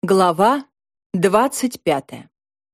Глава 25.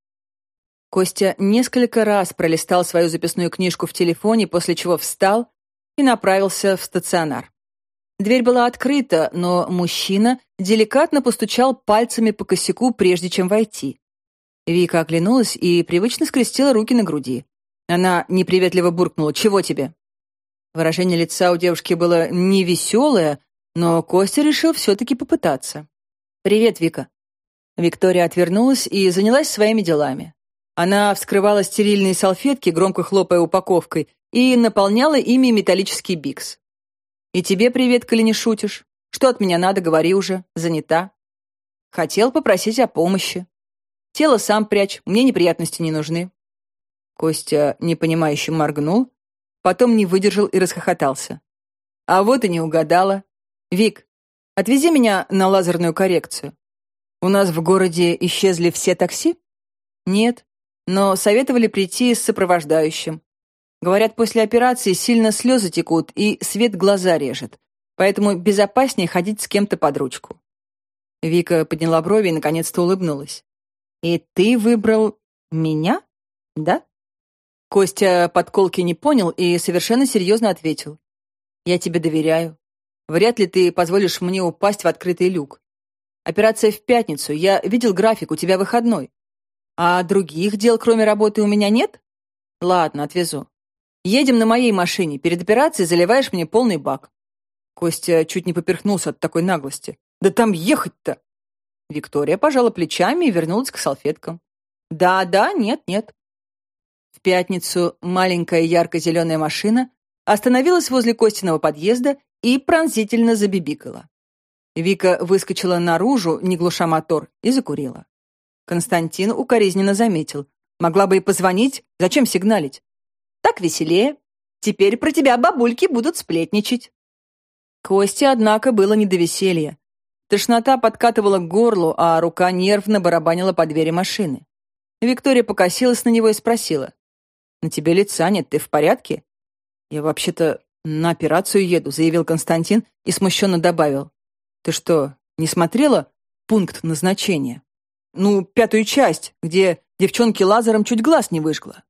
Костя несколько раз пролистал свою записную книжку в телефоне, после чего встал и направился в стационар. Дверь была открыта, но мужчина деликатно постучал пальцами по косяку, прежде чем войти. Вика оглянулась и привычно скрестила руки на груди. Она неприветливо буркнула: «Чего тебе?» Выражение лица у девушки было невеселое, но Костя решил все-таки попытаться. «Привет, Вика». Виктория отвернулась и занялась своими делами. Она вскрывала стерильные салфетки, громко хлопая упаковкой, и наполняла ими металлический бикс. «И тебе привет, коли не шутишь. Что от меня надо, говори уже. Занята. Хотел попросить о помощи. Тело сам прячь, мне неприятности не нужны». Костя непонимающе моргнул, потом не выдержал и расхохотался. «А вот и не угадала. Вик, отвези меня на лазерную коррекцию. У нас в городе исчезли все такси?» «Нет, но советовали прийти с сопровождающим. Говорят, после операции сильно слезы текут и свет глаза режет, поэтому безопаснее ходить с кем-то под ручку». Вика подняла брови и наконец-то улыбнулась. «И ты выбрал меня, да?» Костя подколки не понял и совершенно серьезно ответил. «Я тебе доверяю. Вряд ли ты позволишь мне упасть в открытый люк. Операция в пятницу, я видел график, у тебя выходной. А других дел, кроме работы, у меня нет? Ладно, отвезу. Едем на моей машине, перед операцией заливаешь мне полный бак». Костя чуть не поперхнулся от такой наглости. «Да там ехать-то!» Виктория пожала плечами и вернулась к салфеткам. «Да, нет». В пятницу маленькая ярко-зеленая машина остановилась возле Костиного подъезда и пронзительно забибикала. Вика выскочила наружу, не глуша мотор, и закурила. Константин укоризненно заметил. «Могла бы и позвонить. Зачем сигналить?» «Так веселее. Теперь про тебя бабульки будут сплетничать». Косте, однако, было не до веселья. Тошнота подкатывала к горлу, а рука нервно барабанила по двери машины. Виктория покосилась на него и спросила. «На тебе лица нет, ты в порядке?» «Я вообще-то на операцию еду», — заявил Константин и смущенно добавил. «Ты что, не смотрела пункт назначения? Ну, 5-ю часть, где девчонке лазером чуть глаз не выжгла».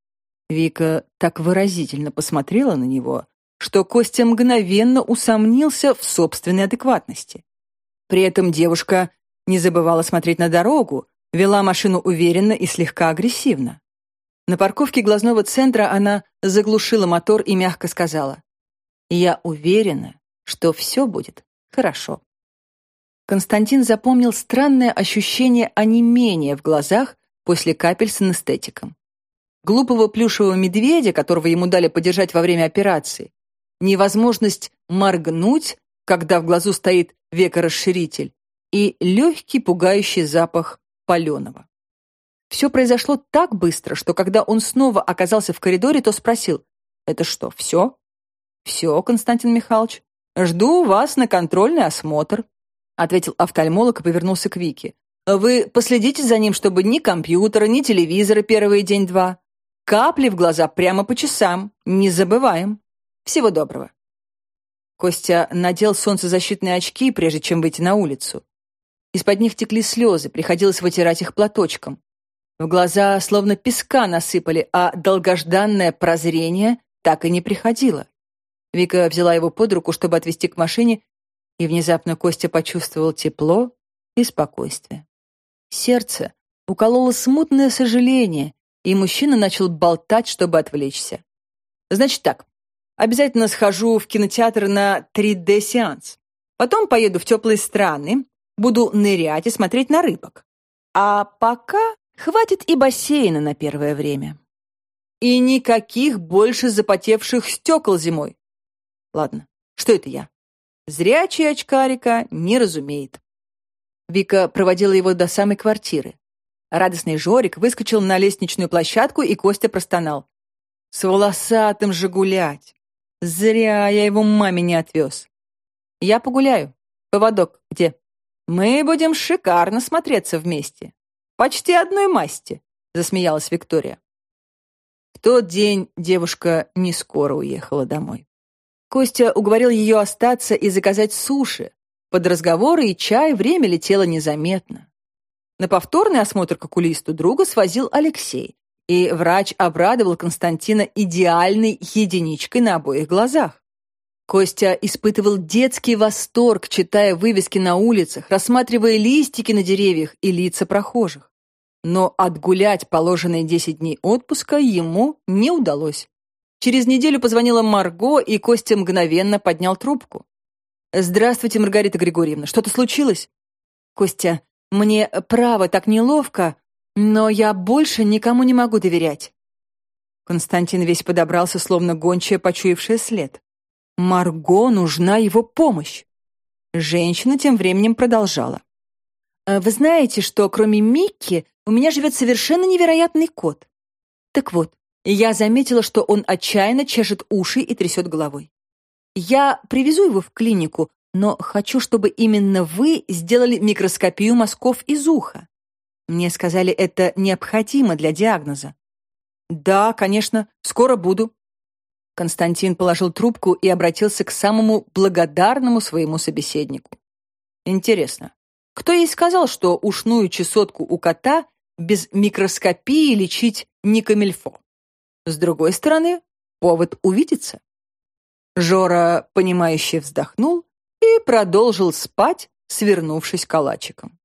Вика так выразительно посмотрела на него, что Костя мгновенно усомнился в собственной адекватности. При этом девушка не забывала смотреть на дорогу, вела машину уверенно и слегка агрессивно. На парковке глазного центра она заглушила мотор и мягко сказала: «Я уверена, что все будет хорошо». Константин запомнил странное ощущение онемения в глазах после капель с анестетиком. Глупого плюшевого медведя, которого ему дали подержать во время операции, невозможность моргнуть, когда в глазу стоит векорасширитель, и легкий пугающий запах паленого. Все произошло так быстро, что когда он снова оказался в коридоре, то спросил: «Это что, все?» «Все, Константин Михайлович. Жду вас на контрольный осмотр», ответил офтальмолог и повернулся к Вике. «Вы последите за ним, чтобы ни компьютера, ни телевизора первый день-два. Капли в глаза прямо по часам. Не забываем. Всего доброго». Костя надел солнцезащитные очки, прежде чем выйти на улицу. Из-под них текли слезы, приходилось вытирать их платочком. В глаза словно песка насыпали, а долгожданное прозрение так и не приходило. Вика взяла его под руку, чтобы отвезти к машине, и внезапно Костя почувствовал тепло и спокойствие. Сердце укололо смутное сожаление, и мужчина начал болтать, чтобы отвлечься. «Значит так, обязательно схожу в кинотеатр на 3D-сеанс. Потом поеду в теплые страны, буду нырять и смотреть на рыбок. А пока хватит и бассейна на первое время. И никаких больше запотевших стекол зимой. Ладно, что это я? Зрячий очкарика не разумеет». Вика проводила его до самой квартиры. Радостный Жорик выскочил на лестничную площадку, и Костя простонал: «С волосатым же гулять! Зря я его маме не отвез. Я погуляю. Поводок где? Мы будем шикарно смотреться вместе. Почти одной масти», — засмеялась Виктория. В тот день девушка не скоро уехала домой. Костя уговорил ее остаться и заказать суши. Под разговоры и чай время летело незаметно. На повторный осмотр к окулисту друга свозил Алексей, и врач обрадовал Константина идеальной единичкой на обоих глазах. Костя испытывал детский восторг, читая вывески на улицах, рассматривая листики на деревьях и лица прохожих. Но отгулять положенные 10 дней отпуска ему не удалось. Через неделю позвонила Марго, и Костя мгновенно поднял трубку. «Здравствуйте, Маргарита Григорьевна, что-то случилось?» «Костя, мне право так неловко, но я больше никому не могу доверять». Константин весь подобрался, словно гончая, почуявшая след. Марго нужна его помощь. Женщина тем временем продолжала. «Вы знаете, что кроме Микки у меня живет совершенно невероятный кот. Так вот, я заметила, что он отчаянно чешет уши и трясет головой. Я привезу его в клинику, но хочу, чтобы именно вы сделали микроскопию мазков из уха. Мне сказали, это необходимо для диагноза». «Да, конечно, скоро буду». Константин положил трубку и обратился к самому благодарному своему собеседнику. «Интересно, кто ей сказал, что ушную чесотку у кота без микроскопии лечить не камильфо? С другой стороны, повод увидеться». Жора, понимающе вздохнул и продолжил спать, свернувшись калачиком.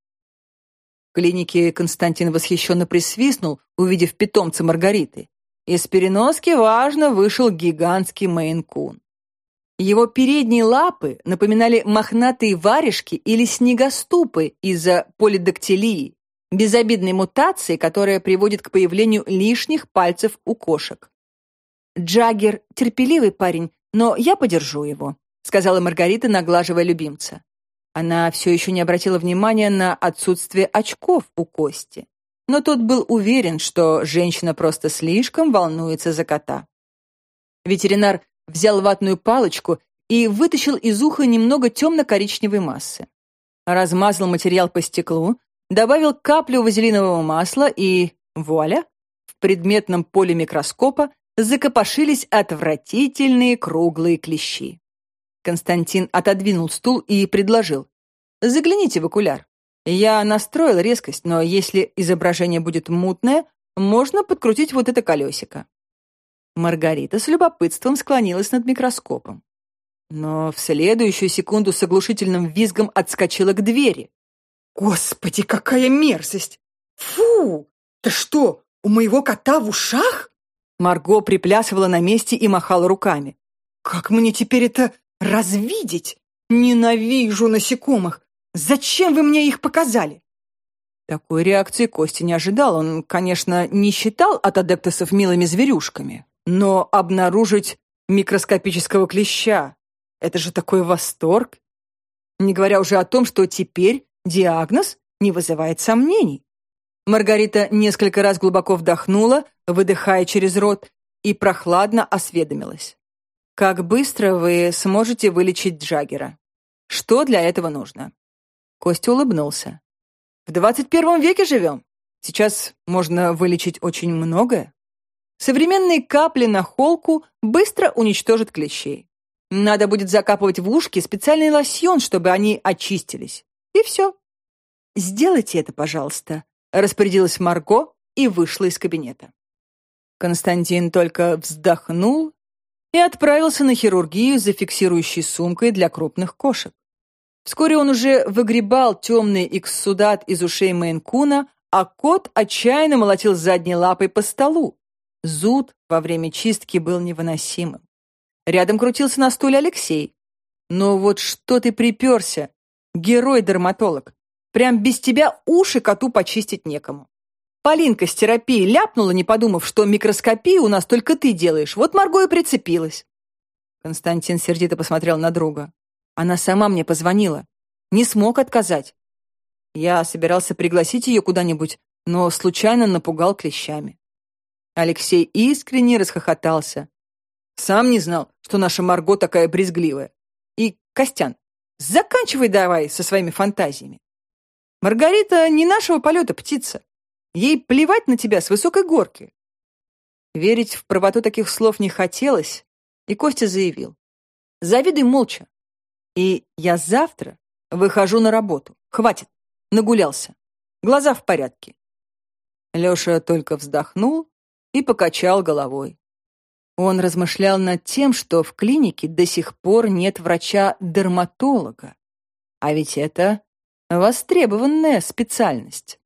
В клинике Константин восхищенно присвистнул, увидев питомца Маргариты. Из переноски важно вышел гигантский мейн-кун. Его передние лапы напоминали мохнатые варежки или снегоступы из-за полидактилии, безобидной мутации, которая приводит к появлению лишних пальцев у кошек. «Джаггер — терпеливый парень, но я подержу его», — сказала Маргарита, наглаживая любимца. Она все еще не обратила внимания на отсутствие очков у Кости. Но тот был уверен, что женщина просто слишком волнуется за кота. Ветеринар взял ватную палочку и вытащил из уха немного темно-коричневой массы. Размазал материал по стеклу, добавил каплю вазелинового масла и, вуаля, в предметном поле микроскопа закопошились отвратительные круглые клещи. Константин отодвинул стул и предложил: «Загляните в окуляр. Я настроил резкость, но если изображение будет мутное, можно подкрутить вот это колесико». Маргарита с любопытством склонилась над микроскопом. Но в следующую секунду с оглушительным визгом отскочила к двери. «Господи, какая мерзость! Фу! Да что, у моего кота в ушах?» Марго приплясывала на месте и махала руками. «Как мне теперь это развидеть? Ненавижу насекомых! Зачем вы мне их показали?» Такой реакции Костя не ожидал. Он, конечно, не считал от адептосов милыми зверюшками, но обнаружить микроскопического клеща — это же такой восторг. Не говоря уже о том, что теперь диагноз не вызывает сомнений. Маргарита несколько раз глубоко вдохнула, выдыхая через рот, и прохладно осведомилась. «Как быстро вы сможете вылечить Джаггера? Что для этого нужно?» Костя улыбнулся. «В 21 веке живем. Сейчас можно вылечить очень многое. Современные капли на холку быстро уничтожат клещей. Надо будет закапывать в ушки специальный лосьон, чтобы они очистились. И все». «Сделайте это, пожалуйста», — распорядилась Марго и вышла из кабинета. Константин только вздохнул и отправился на хирургию за фиксирующей сумкой для крупных кошек. Вскоре он уже выгребал темный экссудат из ушей мейн-куна, а кот отчаянно молотил задней лапой по столу. Зуд во время чистки был невыносимым. Рядом крутился на стуле Алексей. «Ну вот что ты приперся, герой-дерматолог? Прям без тебя уши коту почистить некому. Полинка с терапией ляпнула, не подумав, что микроскопию у нас только ты делаешь. Вот Марго и прицепилась». Константин сердито посмотрел на друга. «Она сама мне позвонила. Не смог отказать. Я собирался пригласить ее куда-нибудь, но случайно напугал клещами». Алексей искренне расхохотался. «Сам не знал, что наша Марго такая брезгливая. И, Костян, заканчивай давай со своими фантазиями. Маргарита не нашего полета птица. Ей плевать на тебя с высокой горки». Верить в правоту таких слов не хотелось, и Костя заявил: «Завидуй молча. И я завтра выхожу на работу. Хватит, нагулялся. Глаза в порядке». Леша только вздохнул и покачал головой. Он размышлял над тем, что в клинике до сих пор нет врача-дерматолога. А ведь это востребованная специальность.